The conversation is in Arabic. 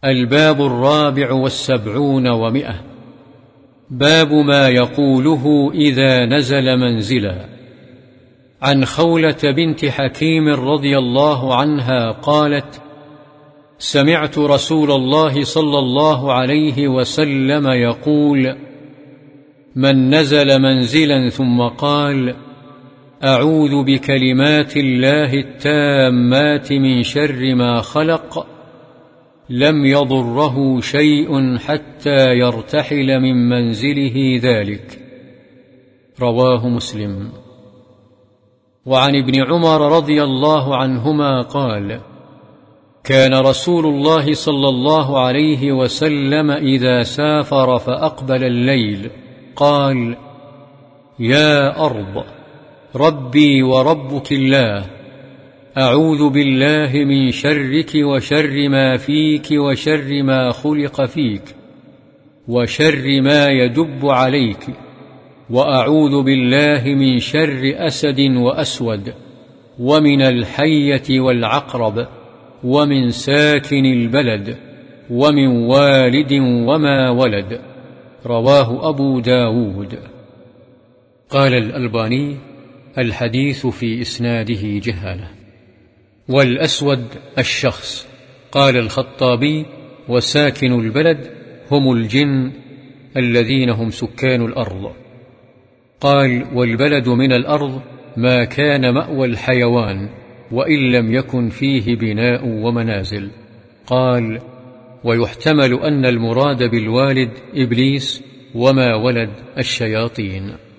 الباب 74 باب ما يقوله إذا نزل منزلا. عن خولة بنت حكيم رضي الله عنها قالت: سمعت رسول الله صلى الله عليه وسلم يقول: من نزل منزلا ثم قال: أعوذ بكلمات الله التامات من شر ما خلق، لم يضره شيء حتى يرتحل من منزله ذلك. رواه مسلم. وعن ابن عمر رضي الله عنهما قال: كان رسول الله صلى الله عليه وسلم إذا سافر فأقبل الليل قال: يا أرض ربي وربك الله، أعوذ بالله من شرك وشر ما فيك وشر ما خلق فيك وشر ما يدب عليك، وأعوذ بالله من شر أسد وأسود ومن الحية والعقرب ومن ساكن البلد ومن والد وما ولد. رواه أبو داود. قال الألباني: الحديث في إسناده جهالة. والأسود الشخص. قال الخطابي: وساكن البلد هم الجن الذين هم سكان الأرض. قال: والبلد من الأرض ما كان مأوى الحيوان وإن لم يكن فيه بناء ومنازل. قال: ويحتمل أن المراد بالوالد إبليس وما ولد الشياطين.